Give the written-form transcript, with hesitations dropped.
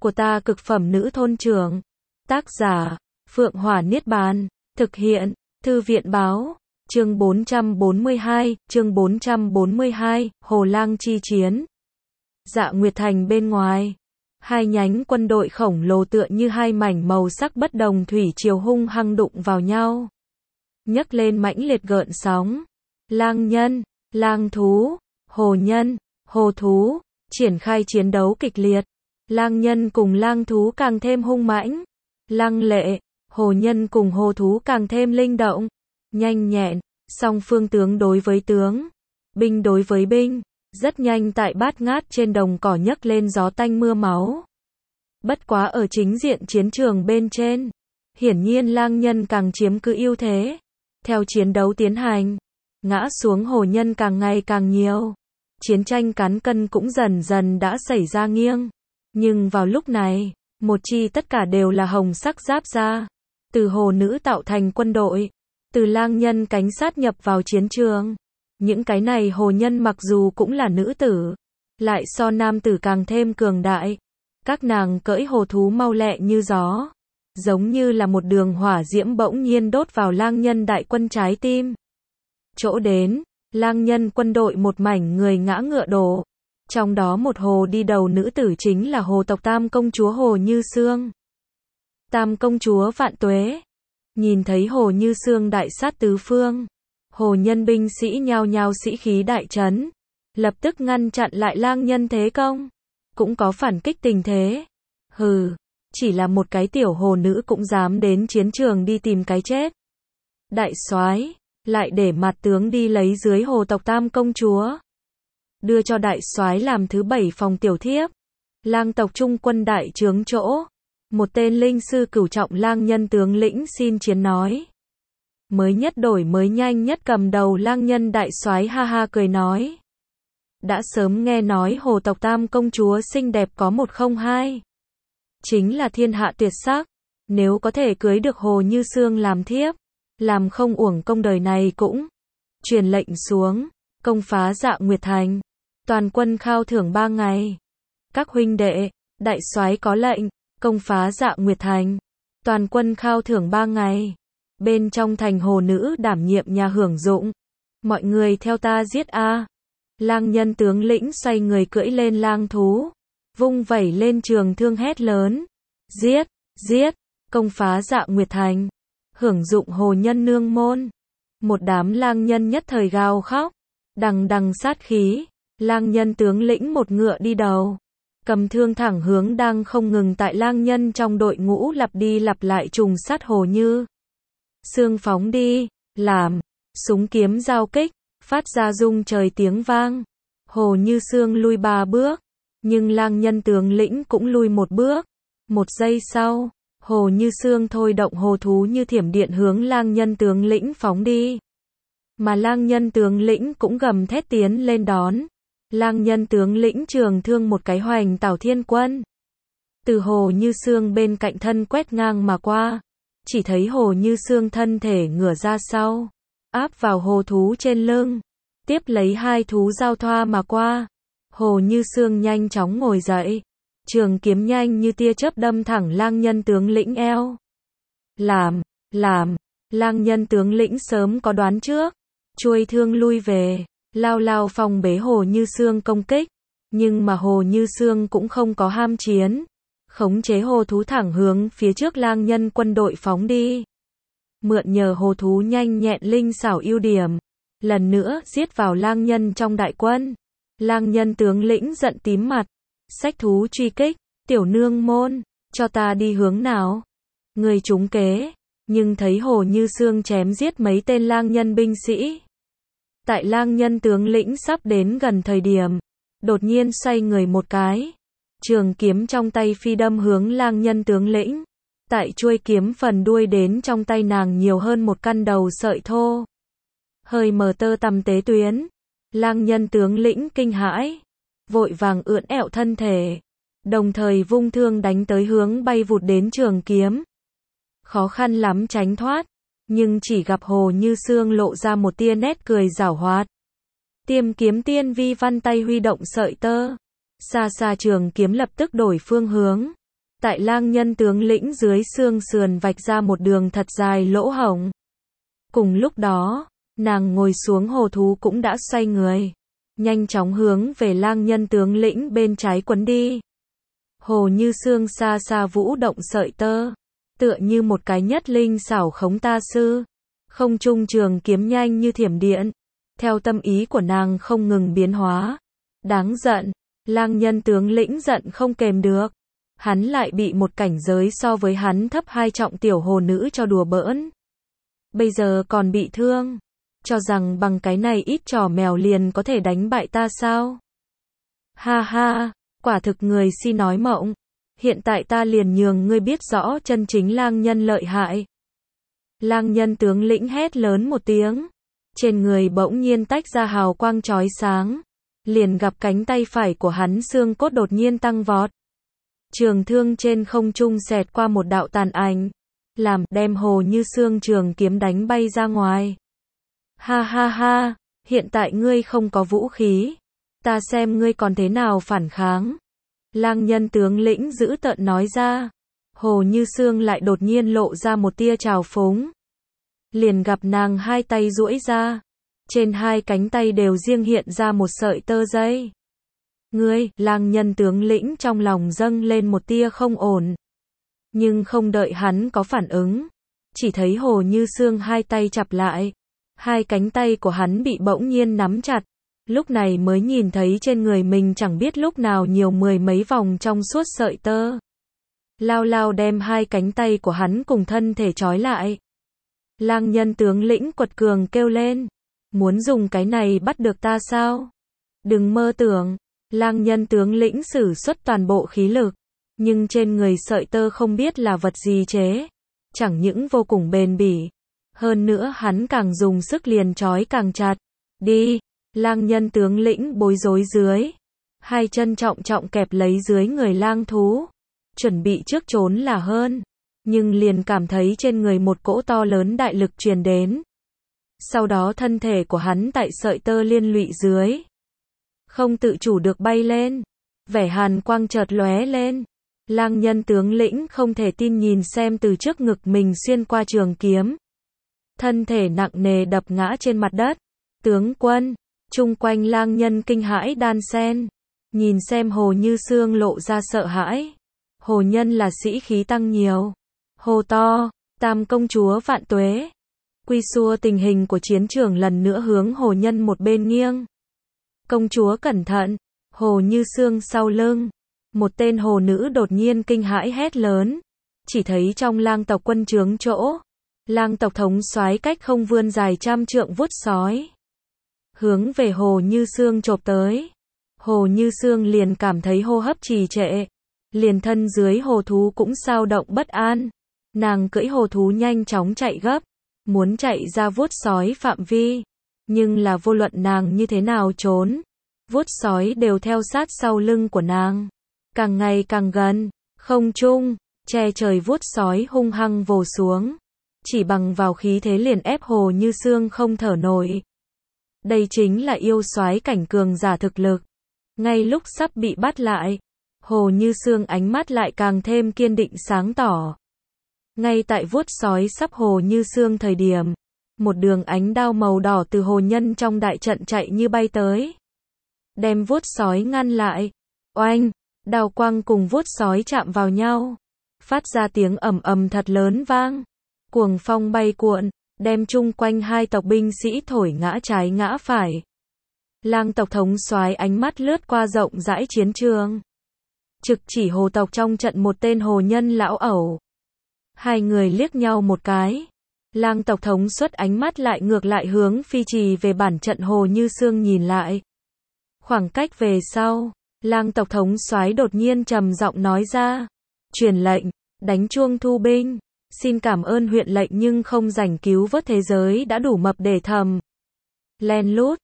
của ta cực phẩm nữ thôn trưởng. Tác giả, Phượng Hỏa Niết Bàn. Thực hiện, Thư viện báo. Chương 442, Hồ Lang chi chiến. Dạ Nguyệt Thành bên ngoài, hai nhánh quân đội khổng lồ tựa như hai mảnh màu sắc bất đồng thủy triều hung hăng đụng vào nhau, nhấc lên mãnh liệt gợn sóng. Lang nhân, lang thú, hồ nhân, hồ thú, triển khai chiến đấu kịch liệt. Lang nhân cùng lang thú càng thêm hung mãnh, lăng lệ, hồ nhân cùng hồ thú càng thêm linh động, nhanh nhẹn. Song phương tướng đối với tướng, binh đối với binh, rất nhanh tại bát ngát trên đồng cỏ nhấc lên gió tanh mưa máu. Bất quá ở chính diện chiến trường bên trên, hiển nhiên lang nhân càng chiếm cứ ưu thế. Theo chiến đấu tiến hành, ngã xuống hồ nhân càng ngày càng nhiều. Chiến tranh cán cân cũng dần dần đã xảy ra nghiêng. Nhưng vào lúc này, một chi tất cả đều là hồng sắc giáp da, từ hồ nữ tạo thành quân đội, từ lang nhân cánh sát nhập vào chiến trường. Những cái này hồ nhân mặc dù cũng là nữ tử, lại so nam tử càng thêm cường đại. Các nàng cưỡi hồ thú mau lẹ như gió, giống như là một đường hỏa diễm bỗng nhiên đốt vào lang nhân đại quân trái tim. Chỗ đến, lang nhân quân đội một mảnh người ngã ngựa đổ. Trong đó một hồ đi đầu nữ tử chính là hồ tộc Tam công chúa Hồ Như Xương. Tam công chúa vạn tuế. Nhìn thấy Hồ Như Xương đại sát tứ phương, hồ nhân binh sĩ nhao nhao sĩ khí đại trấn, lập tức ngăn chặn lại lang nhân thế công, cũng có phản kích tình thế. Hừ, chỉ là một cái tiểu hồ nữ cũng dám đến chiến trường đi tìm cái chết. Đại soái, lại để mặt tướng đi lấy dưới hồ tộc Tam công chúa, đưa cho đại soái làm thứ 7 phòng tiểu thiếp. Lang tộc trung quân đại trướng chỗ, một tên linh sư cửu trọng lang nhân tướng lĩnh xin chiến nói. Mới nhất đổi mới nhanh nhất cầm đầu lang nhân đại soái ha ha cười nói. Đã sớm nghe nói hồ tộc Tam công chúa xinh đẹp có một không hai, chính là thiên hạ tuyệt sắc. Nếu có thể cưới được Hồ Như Xương làm thiếp, làm không uổng công đời này cũng. Truyền lệnh xuống, công phá Dạ Nguyệt Thành, toàn quân khao thưởng 3 ngày. Các huynh đệ, đại soái có lệnh, công phá Dạ Nguyệt Thành, toàn quân khao thưởng 3 ngày. Bên trong thành hồ nữ đảm nhiệm nhà hưởng dụng. Mọi người theo ta giết a. Lang nhân tướng lĩnh xoay người cưỡi lên lang thú, vung vẩy lên trường thương hét lớn. Giết, giết, công phá Dạ Nguyệt Thành, hưởng dụng hồ nhân nương môn. Một đám lang nhân nhất thời gào khóc, đằng đằng sát khí. Lang nhân tướng lĩnh một ngựa đi đầu, cầm thương thẳng hướng đang không ngừng tại lang nhân trong đội ngũ lặp đi lặp lại trùng sát Hồ Như Xương phóng đi, làm, súng kiếm giao kích, phát ra rung trời tiếng vang. Hồ Như Xương lui 3 bước, nhưng lang nhân tướng lĩnh cũng lui 1 bước. 1 giây sau, Hồ Như Xương thôi động hồ thú như thiểm điện hướng lang nhân tướng lĩnh phóng đi. Mà lang nhân tướng lĩnh cũng gầm thét tiến lên đón. Lang nhân tướng lĩnh trường thương một cái hoành tảo thiên quân, từ Hồ Như Xương bên cạnh thân quét ngang mà qua. Chỉ thấy Hồ Như Xương thân thể ngửa ra sau, áp vào hồ thú trên lưng, tiếp lấy hai thú giao thoa mà qua. Hồ Như Xương nhanh chóng ngồi dậy, trường kiếm nhanh như tia chớp đâm thẳng lang nhân tướng lĩnh eo. Làm, lang nhân tướng lĩnh sớm có đoán trước, chuôi thương lui về, lao phòng bế Hồ Như Xương công kích. Nhưng mà Hồ Như Xương cũng không có ham chiến, khống chế hồ thú thẳng hướng phía trước lang nhân quân đội phóng đi. Mượn nhờ hồ thú nhanh nhẹn linh xảo ưu điểm, lần nữa giết vào lang nhân trong đại quân. Lang nhân tướng lĩnh giận tím mặt, xách thú truy kích. Tiểu nương môn, cho ta đi hướng nào? Người trúng kế. Nhưng thấy Hồ Như Xương chém giết mấy tên lang nhân binh sĩ. Tại lang nhân tướng lĩnh sắp đến gần thời điểm, đột nhiên xoay người một cái, trường kiếm trong tay phi đâm hướng lang nhân tướng lĩnh. Tại chuôi kiếm phần đuôi đến trong tay nàng nhiều hơn một căn đầu sợi thô, hơi mờ tơ tằm tế tuyến. Lang nhân tướng lĩnh kinh hãi, vội vàng ưỡn ẹo thân thể, đồng thời vung thương đánh tới hướng bay vụt đến trường kiếm. Khó khăn lắm tránh thoát, nhưng chỉ gặp Hồ Như Xương lộ ra một tia nét cười giảo hoạt. Tiêm kiếm tiên vi văn tay huy động sợi tơ, xa xa trường kiếm lập tức đổi phương hướng, Tại lang nhân tướng lĩnh dưới xương sườn vạch ra một đường thật dài lỗ hổng. Cùng lúc đó, nàng ngồi xuống hồ thú cũng đã xoay người, nhanh chóng hướng về lang nhân tướng lĩnh bên trái quấn đi. Hồ Như Xương xa xa vũ động sợi tơ, tựa như một cái nhất linh xảo khống ta sư. Không trung trường kiếm nhanh như thiểm điện, theo tâm ý của nàng không ngừng biến hóa. Đáng giận, lang nhân tướng lĩnh giận không kềm được. Hắn lại bị một cảnh giới so với hắn thấp hai trọng tiểu hồ nữ cho đùa bỡn. Bây giờ còn bị thương, cho rằng bằng cái này ít trò mèo liền có thể đánh bại ta sao? Ha ha, quả thực người si nói mộng. Hiện tại ta liền nhường ngươi biết rõ chân chính lang nhân lợi hại. Lang nhân tướng lĩnh hét lớn một tiếng, trên người bỗng nhiên tách ra hào quang chói sáng, liền gặp cánh tay phải của hắn xương cốt đột nhiên tăng vọt. Trường thương trên không trung xẹt qua một đạo tàn ảnh, đem Hồ Như Xương trường kiếm đánh bay ra ngoài. Ha ha ha, hiện tại ngươi không có vũ khí, ta xem ngươi còn thế nào phản kháng. Lang nhân tướng lĩnh dữ tợn nói ra. Hồ Như Xương lại đột nhiên lộ ra một tia trào phúng. Liền gặp nàng hai tay duỗi ra, trên hai cánh tay đều riêng hiện ra một sợi tơ dây. Ngươi, lang nhân tướng lĩnh trong lòng dâng lên một tia không ổn. Nhưng không đợi hắn có phản ứng, chỉ thấy Hồ Như Xương hai tay chặp lại, hai cánh tay của hắn bị bỗng nhiên nắm chặt, lúc này mới nhìn thấy trên người mình chẳng biết lúc nào nhiều mười mấy vòng trong suốt sợi tơ. Lao lao đem hai cánh tay của hắn cùng thân thể trói lại. Lang nhân tướng lĩnh quật cường kêu lên, muốn dùng cái này bắt được ta sao? Đừng mơ tưởng. Lang nhân tướng lĩnh sử xuất toàn bộ khí lực, nhưng trên người sợi tơ không biết là vật gì chế, chẳng những vô cùng bền bỉ, hơn nữa hắn càng dùng sức liền trói càng chặt. Đi, lang nhân tướng lĩnh bối rối dưới, hai chân trọng trọng kẹp lấy dưới người lang thú, chuẩn bị trước trốn là hơn, nhưng liền cảm thấy trên người một cỗ to lớn đại lực truyền đến. Sau đó thân thể của hắn tại sợi tơ liên lụy dưới, không tự chủ được bay lên, vẻ hàn quang chợt lóe lên. Lang nhân tướng lĩnh không thể tin nhìn xem từ trước ngực mình xuyên qua trường kiếm. Thân thể nặng nề đập ngã trên mặt đất. Tướng quân, chung quanh lang nhân kinh hãi đan sen, nhìn xem Hồ Như Xương lộ ra sợ hãi. Hồ nhân là sĩ khí tăng nhiều. Hồ to, Tam công chúa vạn tuế. Quy xua tình hình của chiến trường lần nữa hướng hồ nhân một bên nghiêng. Công chúa cẩn thận, Hồ Như Xương sau lưng. Một tên hồ nữ đột nhiên kinh hãi hét lớn. Chỉ thấy trong lang tộc quân trướng chỗ, lang tộc thống soái cách không vươn dài trăm trượng vuốt sói, hướng về Hồ Như Xương chộp tới. Hồ Như Xương liền cảm thấy hô hấp trì trệ, liền thân dưới hồ thú cũng xao động bất an. Nàng cưỡi hồ thú nhanh chóng chạy gấp, muốn chạy ra vuốt sói phạm vi, nhưng là vô luận nàng như thế nào trốn, vuốt sói đều theo sát sau lưng của nàng, càng ngày càng gần. Không trung, che trời vuốt sói hung hăng vồ xuống, chỉ bằng vào khí thế liền ép Hồ Như Xương không thở nổi. Đây chính là yêu soái cảnh cường giả thực lực. Ngay lúc sắp bị bắt lại, Hồ Như Xương ánh mắt lại càng thêm kiên định sáng tỏ. Ngay tại vuốt sói sắp Hồ Như Xương thời điểm, một đường ánh đao màu đỏ từ hồ nhân trong đại trận chạy như bay tới, đem vuốt sói ngăn lại. Oanh, đao quang cùng vuốt sói chạm vào nhau, phát ra tiếng ầm ầm thật lớn vang. Cuồng phong bay cuộn, đem chung quanh hai tộc binh sĩ thổi ngã trái ngã phải. Lang tộc thống soái ánh mắt lướt qua rộng rãi chiến trường, trực chỉ hồ tộc trong trận một tên hồ nhân lão ẩu. Hai người liếc nhau một cái, lang tộc thống xuất ánh mắt lại ngược lại hướng phi trì về bản trận Hồ Như Xương nhìn lại. Khoảng cách về sau, lang tộc thống soái đột nhiên trầm giọng nói ra, truyền lệnh, đánh chuông thu binh, xin cảm ơn huyện lệnh nhưng không rảnh cứu vớt thế giới đã đủ mập để thầm. Len lút,